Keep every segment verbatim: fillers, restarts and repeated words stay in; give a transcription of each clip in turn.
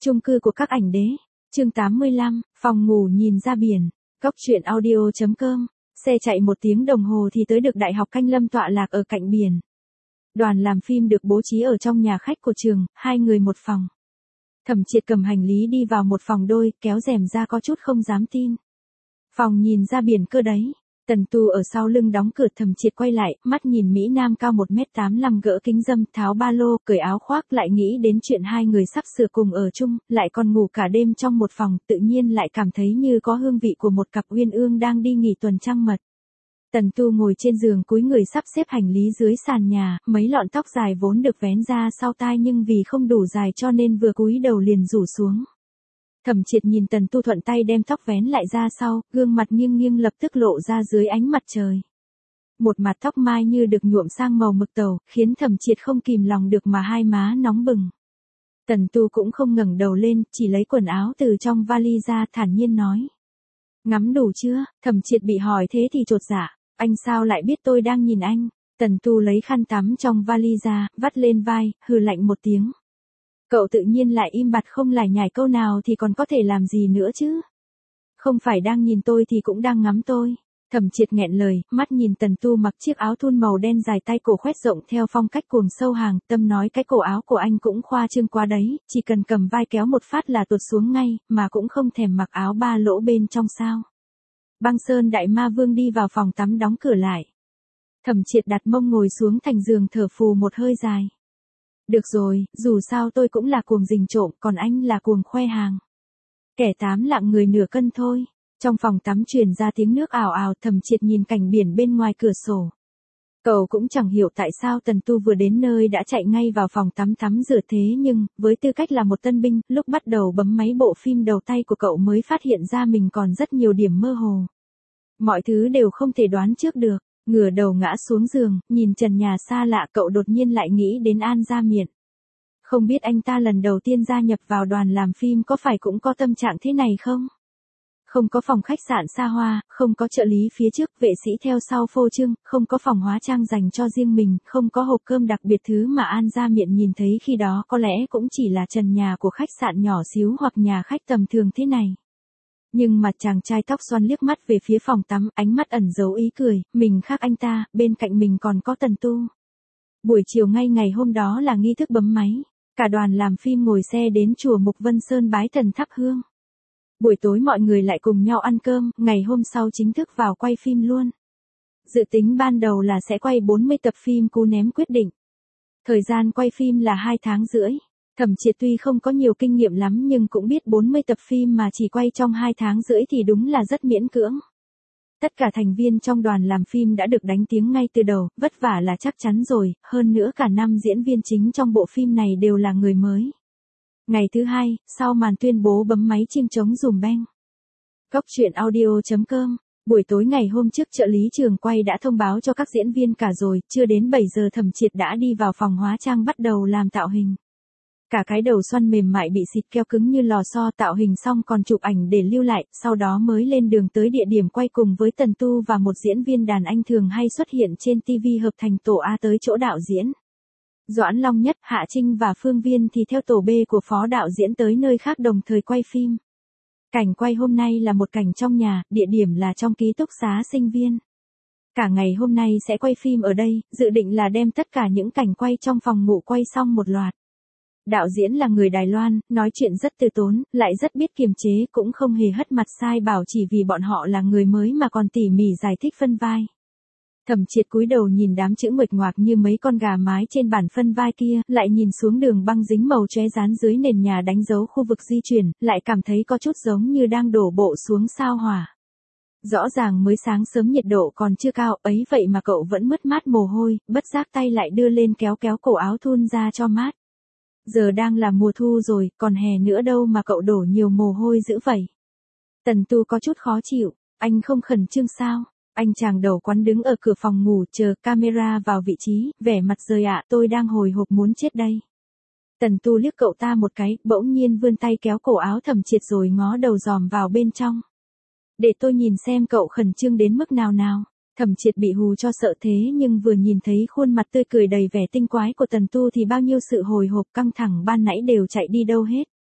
Chung cư của các ảnh đế. Chương tám mươi lăm, phòng ngủ nhìn ra biển. Góc truyện audio chấm com. Xe chạy một tiếng đồng hồ thì tới được Đại học Canh Lâm tọa lạc ở cạnh biển. Đoàn làm phim được bố trí ở trong nhà khách của trường, hai người một phòng. Thẩm Triệt cầm hành lý đi vào một phòng đôi, kéo rèm ra có chút không dám tin. Phòng nhìn ra biển cơ đấy. Tần Tu ở sau lưng đóng cửa. Thẩm Triệt quay lại, mắt nhìn Mỹ Nam cao một mét tám mươi lăm gỡ kính râm, tháo ba lô, cởi áo khoác, lại nghĩ đến chuyện hai người sắp sửa cùng ở chung, lại còn ngủ cả đêm trong một phòng, tự nhiên lại cảm thấy như có hương vị của một cặp uyên ương đang đi nghỉ tuần trăng mật. Tần Tu ngồi trên giường cúi người sắp xếp hành lý dưới sàn nhà, mấy lọn tóc dài vốn được vén ra sau tai nhưng vì không đủ dài cho nên vừa cúi đầu liền rủ xuống. Thẩm Triệt nhìn Tần Tu thuận tay đem tóc vén lại ra sau, gương mặt nghiêng nghiêng lập tức lộ ra dưới ánh mặt trời. Một mặt tóc mai như được nhuộm sang màu mực tàu, khiến Thẩm Triệt không kìm lòng được mà hai má nóng bừng. Tần Tu cũng không ngẩng đầu lên, chỉ lấy quần áo từ trong vali ra, thản nhiên nói: "Ngắm đủ chưa?" Thẩm Triệt bị hỏi thế thì chột dạ: "Anh sao lại biết tôi đang nhìn anh?" Tần Tu lấy khăn tắm trong vali ra, vắt lên vai, hừ lạnh một tiếng. Cậu tự nhiên lại im bặt không lải nhải câu nào thì còn có thể làm gì nữa chứ? Không phải đang nhìn tôi thì cũng đang ngắm tôi. Thẩm Triệt nghẹn lời, mắt nhìn Tần Tu mặc chiếc áo thun màu đen dài tay cổ khoét rộng theo phong cách cuồng sâu hàng, tâm nói cái cổ áo của anh cũng khoa trương quá đấy, chỉ cần cầm vai kéo một phát là tuột xuống ngay, mà cũng không thèm mặc áo ba lỗ bên trong sao. Băng Sơn Đại Ma Vương đi vào phòng tắm đóng cửa lại. Thẩm Triệt đặt mông ngồi xuống thành giường thở phù một hơi dài. Được rồi, dù sao tôi cũng là cuồng rình trộm, còn anh là cuồng khoe hàng. Kẻ tám lạng người nửa cân thôi. Trong phòng tắm truyền ra tiếng nước ào ào. Thẩm Triệt nhìn cảnh biển bên ngoài cửa sổ. Cậu cũng chẳng hiểu tại sao Tần Tu vừa đến nơi đã chạy ngay vào phòng tắm tắm rửa, thế nhưng, với tư cách là một tân binh, lúc bắt đầu bấm máy bộ phim đầu tay của cậu mới phát hiện ra mình còn rất nhiều điểm mơ hồ. Mọi thứ đều không thể đoán trước được. Ngửa đầu ngã xuống giường, nhìn trần nhà xa lạ, cậu đột nhiên lại nghĩ đến An Gia Miện. Không biết anh ta lần đầu tiên gia nhập vào đoàn làm phim có phải cũng có tâm trạng thế này không? Không có phòng khách sạn xa hoa, không có trợ lý phía trước, vệ sĩ theo sau phô trương, không có phòng hóa trang dành cho riêng mình, không có hộp cơm đặc biệt, thứ mà An Gia Miện nhìn thấy khi đó có lẽ cũng chỉ là trần nhà của khách sạn nhỏ xíu hoặc nhà khách tầm thường thế này. Nhưng mà chàng trai tóc xoăn liếc mắt về phía phòng tắm, ánh mắt ẩn giấu ý cười, mình khác anh ta, bên cạnh mình còn có Tần Tu. Buổi chiều ngay ngày hôm đó là nghi thức bấm máy. Cả đoàn làm phim ngồi xe đến chùa Mục Vân Sơn bái thần thắp hương. Buổi tối mọi người lại cùng nhau ăn cơm, ngày hôm sau chính thức vào quay phim luôn. Dự tính ban đầu là sẽ quay bốn mươi tập phim Cú Ném Quyết Định. Thời gian quay phim là hai tháng rưỡi. Thẩm Triệt tuy không có nhiều kinh nghiệm lắm nhưng cũng biết bốn mươi tập phim mà chỉ quay trong hai tháng rưỡi thì đúng là rất miễn cưỡng. Tất cả thành viên trong đoàn làm phim đã được đánh tiếng ngay từ đầu, vất vả là chắc chắn rồi, hơn nữa cả năm diễn viên chính trong bộ phim này đều là người mới. Ngày thứ hai, sau màn tuyên bố bấm máy chim trống dùm beng. Góc truyện audio chấm com. Buổi tối ngày hôm trước trợ lý trường quay đã thông báo cho các diễn viên cả rồi, chưa đến bảy giờ Thẩm Triệt đã đi vào phòng hóa trang bắt đầu làm tạo hình. Cả cái đầu xoăn mềm mại bị xịt keo cứng như lò xo, tạo hình xong còn chụp ảnh để lưu lại, sau đó mới lên đường tới địa điểm quay cùng với Tần Tu và một diễn viên đàn anh thường hay xuất hiện trên ti vi hợp thành tổ A tới chỗ đạo diễn. Doãn Long Nhất, Hạ Trinh và Phương Viên thì theo tổ B của phó đạo diễn tới nơi khác đồng thời quay phim. Cảnh quay hôm nay là một cảnh trong nhà, địa điểm là trong ký túc xá sinh viên. Cả ngày hôm nay sẽ quay phim ở đây, dự định là đem tất cả những cảnh quay trong phòng ngủ quay xong một loạt. Đạo diễn là người Đài Loan, nói chuyện rất từ tốn, lại rất biết kiềm chế, cũng không hề hất mặt sai bảo chỉ vì bọn họ là người mới mà còn tỉ mỉ giải thích phân vai. Thẩm Triệt cúi đầu nhìn đám chữ nguệch ngoạc như mấy con gà mái trên bản phân vai kia, lại nhìn xuống đường băng dính màu chóe dán dưới nền nhà đánh dấu khu vực di chuyển, lại cảm thấy có chút giống như đang đổ bộ xuống sao hỏa. Rõ ràng mới sáng sớm nhiệt độ còn chưa cao, ấy vậy mà cậu vẫn mướt mát mồ hôi, bất giác tay lại đưa lên kéo kéo cổ áo thun ra cho mát. Giờ đang là mùa thu rồi, còn hè nữa đâu mà cậu đổ nhiều mồ hôi dữ vậy. Tần Tu có chút khó chịu, anh không khẩn trương sao? Anh chàng đầu quắn đứng ở cửa phòng ngủ chờ camera vào vị trí, vẻ mặt rời ạ, tôi đang hồi hộp muốn chết đây. Tần Tu liếc cậu ta một cái, bỗng nhiên vươn tay kéo cổ áo Thẩm Triệt rồi ngó đầu dòm vào bên trong. Để tôi nhìn xem cậu khẩn trương đến mức nào nào. Thẩm Triệt bị hù cho sợ thế nhưng vừa nhìn thấy khuôn mặt tươi cười đầy vẻ tinh quái của Tần Tu thì bao nhiêu sự hồi hộp căng thẳng ban nãy đều chạy đi đâu hết.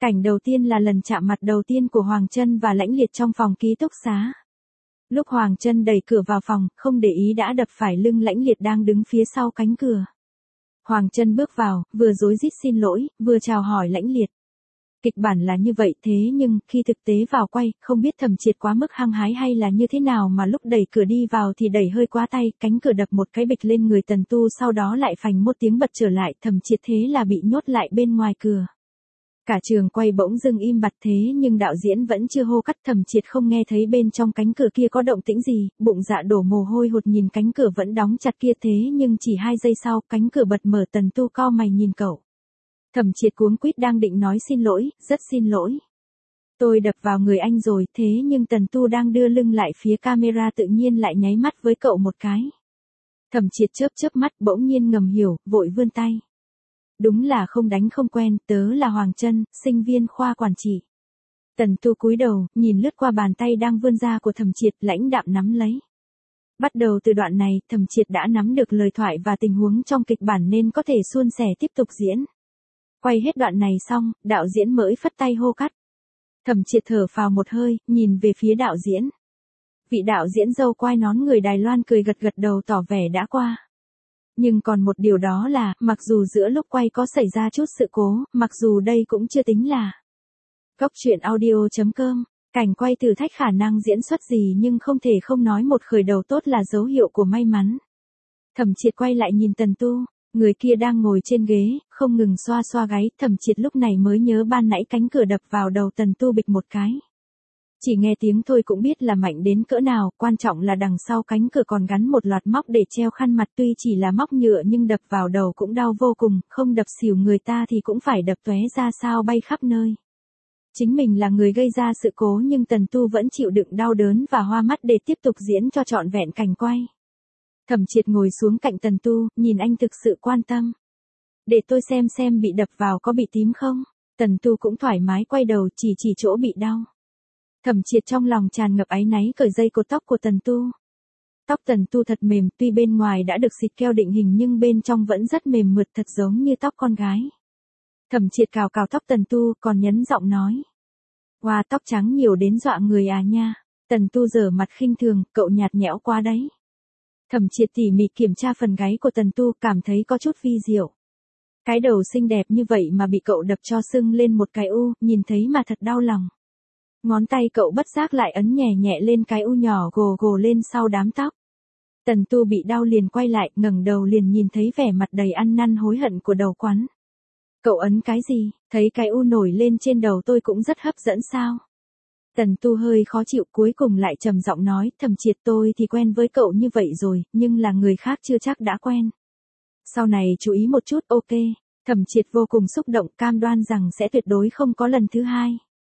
Cảnh đầu tiên là lần chạm mặt đầu tiên của Hoàng Trân và Lãnh Liệt trong phòng ký túc xá. Lúc Hoàng Trân đẩy cửa vào phòng, không để ý đã đập phải lưng Lãnh Liệt đang đứng phía sau cánh cửa. Hoàng Trân bước vào, vừa rối rít xin lỗi, vừa chào hỏi Lãnh Liệt. Kịch bản là như vậy thế nhưng, khi thực tế vào quay, không biết Thẩm Triệt quá mức hăng hái hay là như thế nào mà lúc đẩy cửa đi vào thì đẩy hơi quá tay, cánh cửa đập một cái bịch lên người Tần Tu sau đó lại phành một tiếng bật trở lại, Thẩm Triệt thế là bị nhốt lại bên ngoài cửa. Cả trường quay bỗng dưng im bặt thế nhưng đạo diễn vẫn chưa hô cắt, Thẩm Triệt không nghe thấy bên trong cánh cửa kia có động tĩnh gì, bụng dạ đổ mồ hôi hột nhìn cánh cửa vẫn đóng chặt kia thế nhưng chỉ hai giây sau cánh cửa bật mở, Tần Tu cau mày nhìn cậu. Thẩm Triệt cuống quýt đang định nói xin lỗi, rất xin lỗi. Tôi đập vào người anh rồi thế nhưng Tần Tu đang đưa lưng lại phía camera tự nhiên lại nháy mắt với cậu một cái. Thẩm Triệt chớp chớp mắt bỗng nhiên ngầm hiểu, vội vươn tay. Đúng là không đánh không quen, tớ là Hoàng Trân, sinh viên khoa quản trị. Tần Tu cúi đầu, nhìn lướt qua bàn tay đang vươn ra của Thẩm Triệt, lãnh đạm nắm lấy. Bắt đầu từ đoạn này, Thẩm Triệt đã nắm được lời thoại và tình huống trong kịch bản nên có thể suôn sẻ tiếp tục diễn. Quay hết đoạn này xong, đạo diễn mới phất tay hô cắt. Thẩm Triệt thở phào một hơi, nhìn về phía đạo diễn. Vị đạo diễn râu quai nón người Đài Loan cười gật gật đầu tỏ vẻ đã qua. Nhưng còn một điều đó là, mặc dù giữa lúc quay có xảy ra chút sự cố, mặc dù đây cũng chưa tính là. Góc truyện audio chấm com, cảnh quay thử thách khả năng diễn xuất gì nhưng không thể không nói một khởi đầu tốt là dấu hiệu của may mắn. Thẩm Triệt quay lại nhìn Tần Tu, người kia đang ngồi trên ghế, không ngừng xoa xoa gáy, Thẩm Triệt lúc này mới nhớ ban nãy cánh cửa đập vào đầu Tần Tu bịch một cái. Chỉ nghe tiếng thôi cũng biết là mạnh đến cỡ nào, quan trọng là đằng sau cánh cửa còn gắn một loạt móc để treo khăn mặt, tuy chỉ là móc nhựa nhưng đập vào đầu cũng đau vô cùng, không đập xỉu người ta thì cũng phải đập tóe ra sao bay khắp nơi. Chính mình là người gây ra sự cố nhưng Tần Tu vẫn chịu đựng đau đớn và hoa mắt để tiếp tục diễn cho trọn vẹn cảnh quay. Thẩm Triệt ngồi xuống cạnh Tần Tu, nhìn anh thực sự quan tâm. Để tôi xem xem bị đập vào có bị tím không? Tần Tu cũng thoải mái quay đầu chỉ chỉ chỗ bị đau. Thẩm Triệt trong lòng tràn ngập áy náy cởi dây cột tóc của Tần Tu. Tóc Tần Tu thật mềm, tuy bên ngoài đã được xịt keo định hình nhưng bên trong vẫn rất mềm mượt thật giống như tóc con gái. Thẩm Triệt cào cào tóc Tần Tu còn nhấn giọng nói. Wow, tóc trắng nhiều đến dọa người à nha. Tần Tu giở mặt khinh thường, cậu nhạt nhẽo quá đấy. Thẩm Triệt tỉ mỉ kiểm tra phần gáy của Tần Tu cảm thấy có chút vi diệu. Cái đầu xinh đẹp như vậy mà bị cậu đập cho sưng lên một cái u, nhìn thấy mà thật đau lòng. Ngón tay cậu bất giác lại ấn nhẹ nhẹ lên cái u nhỏ gồ gồ lên sau đám tóc. Tần Tu bị đau liền quay lại, ngẩng đầu liền nhìn thấy vẻ mặt đầy ăn năn hối hận của đầu quắn. Cậu ấn cái gì, thấy cái u nổi lên trên đầu tôi cũng rất hấp dẫn sao? Tần Tu hơi khó chịu cuối cùng lại trầm giọng nói, Thẩm Triệt tôi thì quen với cậu như vậy rồi, nhưng là người khác chưa chắc đã quen. Sau này chú ý một chút, ok. Thẩm Triệt vô cùng xúc động, cam đoan rằng sẽ tuyệt đối không có lần thứ hai.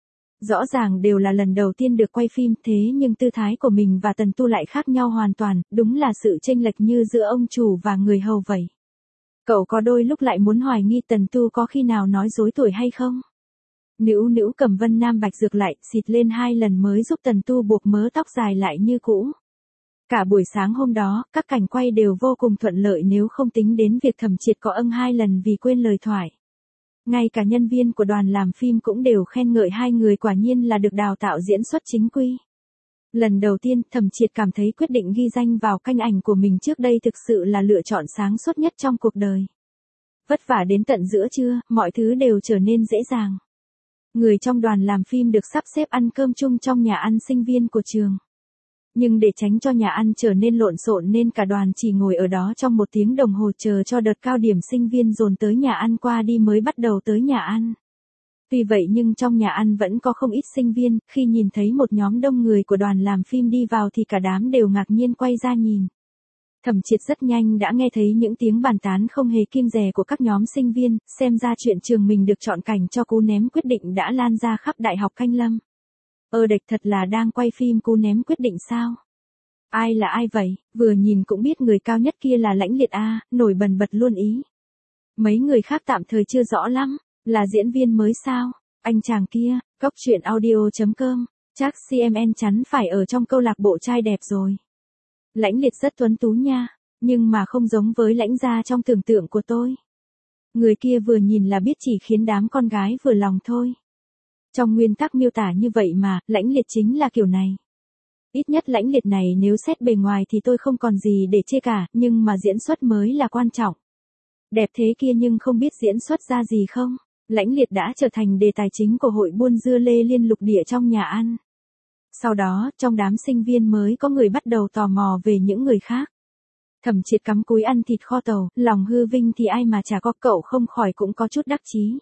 Rõ ràng đều là lần đầu tiên được quay phim thế nhưng tư thái của mình và Tần Tu lại khác nhau hoàn toàn, đúng là sự chênh lệch như giữa ông chủ và người hầu vậy. Cậu có đôi lúc lại muốn hoài nghi Tần Tu có khi nào nói dối tuổi hay không? Nữu nữu cầm Vân Nam Bạch Dược lại, xịt lên hai lần mới giúp Tần Tu buộc mớ tóc dài lại như cũ. Cả buổi sáng hôm đó, các cảnh quay đều vô cùng thuận lợi nếu không tính đến việc Thẩm Triệt có âng hai lần vì quên lời thoại. Ngay cả nhân viên của đoàn làm phim cũng đều khen ngợi hai người quả nhiên là được đào tạo diễn xuất chính quy. Lần đầu tiên, Thẩm Triệt cảm thấy quyết định ghi danh vào kênh ảnh của mình trước đây thực sự là lựa chọn sáng suốt nhất trong cuộc đời. Vất vả đến tận giữa trưa, mọi thứ đều trở nên dễ dàng. Người trong đoàn làm phim được sắp xếp ăn cơm chung trong nhà ăn sinh viên của trường. Nhưng để tránh cho nhà ăn trở nên lộn xộn nên cả đoàn chỉ ngồi ở đó trong một tiếng đồng hồ chờ cho đợt cao điểm sinh viên dồn tới nhà ăn qua đi mới bắt đầu tới nhà ăn. Tuy vậy nhưng trong nhà ăn vẫn có không ít sinh viên, khi nhìn thấy một nhóm đông người của đoàn làm phim đi vào thì cả đám đều ngạc nhiên quay ra nhìn. Thẩm Triệt rất nhanh đã nghe thấy những tiếng bàn tán không hề kiêng dè của các nhóm sinh viên, xem ra chuyện trường mình được chọn cảnh cho cú ném quyết định đã lan ra khắp Đại học Canh Lâm. Ơ đệch thật là đang quay phim cú ném quyết định sao? Ai là ai vậy, vừa nhìn cũng biết người cao nhất kia là Lãnh Liệt a, nổi bần bật luôn ý. Mấy người khác tạm thời chưa rõ lắm, là diễn viên mới sao? Anh chàng kia, góc truyện audio chấm com, chắc xê em en chắn phải ở trong câu lạc bộ trai đẹp rồi. Lãnh Liệt rất tuấn tú nha, nhưng mà không giống với Lãnh gia trong tưởng tượng của tôi. Người kia vừa nhìn là biết chỉ khiến đám con gái vừa lòng thôi. Trong nguyên tắc miêu tả như vậy mà, Lãnh Liệt chính là kiểu này. Ít nhất Lãnh Liệt này nếu xét bề ngoài thì tôi không còn gì để chê cả, nhưng mà diễn xuất mới là quan trọng. Đẹp thế kia nhưng không biết diễn xuất ra gì không? Lãnh Liệt đã trở thành đề tài chính của hội buôn dưa lê liên lục địa trong nhà ăn. Sau đó, trong đám sinh viên mới có người bắt đầu tò mò về những người khác. Thẩm Triệt cắm cúi ăn thịt kho tàu, lòng hư vinh thì ai mà chả có, cậu không khỏi cũng có chút đắc chí.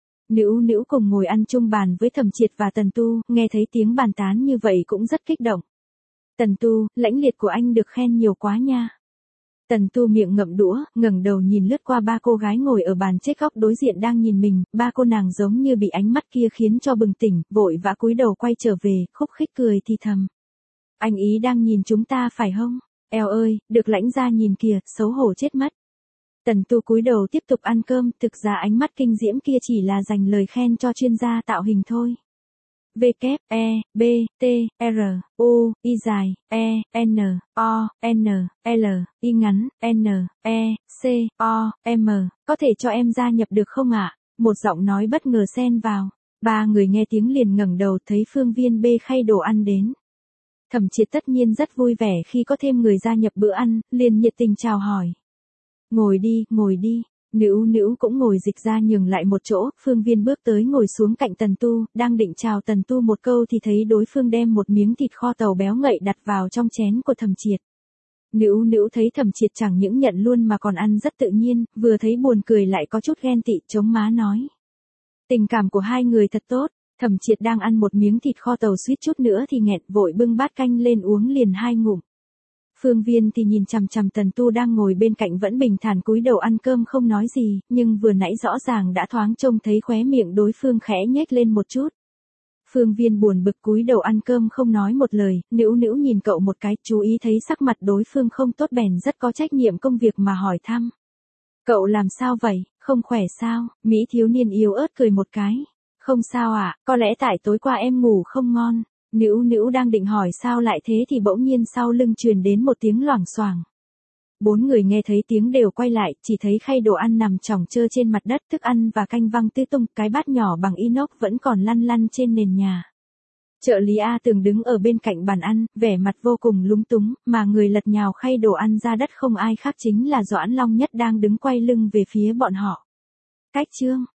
Nữu Nữu cùng ngồi ăn chung bàn với Thẩm Triệt và Tần Tu, nghe thấy tiếng bàn tán như vậy cũng rất kích động. Tần Tu, Lãnh Liệt của anh được khen nhiều quá nha. Tần Tu miệng ngậm đũa, ngẩng đầu nhìn lướt qua ba cô gái ngồi ở bàn chết góc đối diện đang nhìn mình, ba cô nàng giống như bị ánh mắt kia khiến cho bừng tỉnh, vội vã cúi đầu quay trở về, khúc khích cười thì thầm. Anh ý đang nhìn chúng ta phải không? Eo ơi, được Lãnh gia nhìn kìa, xấu hổ chết mất. Tần Tu cúi đầu tiếp tục ăn cơm, thực ra ánh mắt kinh diễm kia chỉ là dành lời khen cho chuyên gia tạo hình thôi. V, K, E, B, T, R, U, Y dài, E, N, O, N, L, Y ngắn, N, E, C, O, M, có thể cho em gia nhập được không ạ? Một giọng nói bất ngờ xen vào. Ba người nghe tiếng liền ngẩng đầu thấy Phương Viên bê khay đồ ăn đến. Thẩm Triệt tất nhiên rất vui vẻ khi có thêm người gia nhập bữa ăn, liền nhiệt tình chào hỏi. Ngồi đi, ngồi đi. Nữu Nữu cũng ngồi dịch ra nhường lại một chỗ, Phương Viên bước tới ngồi xuống cạnh Tần Tu, đang định chào Tần Tu một câu thì thấy đối phương đem một miếng thịt kho tàu béo ngậy đặt vào trong chén của Thẩm Triệt. Nữu Nữu thấy Thẩm Triệt chẳng những nhận luôn mà còn ăn rất tự nhiên, vừa thấy buồn cười lại có chút ghen tị, chống má nói. Tình cảm của hai người thật tốt. Thẩm Triệt đang ăn một miếng thịt kho tàu suýt chút nữa thì nghẹt, vội bưng bát canh lên uống liền hai ngụm. Phương Viên thì nhìn chằm chằm Tần Tu đang ngồi bên cạnh vẫn bình thản cúi đầu ăn cơm không nói gì, nhưng vừa nãy rõ ràng đã thoáng trông thấy khóe miệng đối phương khẽ nhếch lên một chút. Phương Viên buồn bực cúi đầu ăn cơm không nói một lời, Nữu Nữu nhìn cậu một cái, chú ý thấy sắc mặt đối phương không tốt bèn rất có trách nhiệm công việc mà hỏi thăm. Cậu làm sao vậy, không khỏe sao? Mỹ thiếu niên yếu ớt cười một cái. Không sao ạ, à, có lẽ tại tối qua em ngủ không ngon. Nữu Nữu đang định hỏi sao lại thế thì bỗng nhiên sau lưng truyền đến một tiếng loảng xoảng. Bốn người nghe thấy tiếng đều quay lại, chỉ thấy khay đồ ăn nằm chỏng chơ trên mặt đất, thức ăn và canh văng tứ tung, cái bát nhỏ bằng inox vẫn còn lăn lăn trên nền nhà. Trợ lý A Tường đứng ở bên cạnh bàn ăn, vẻ mặt vô cùng lúng túng, mà người lật nhào khay đồ ăn ra đất không ai khác chính là Doãn Long Nhất đang đứng quay lưng về phía bọn họ. Cách chương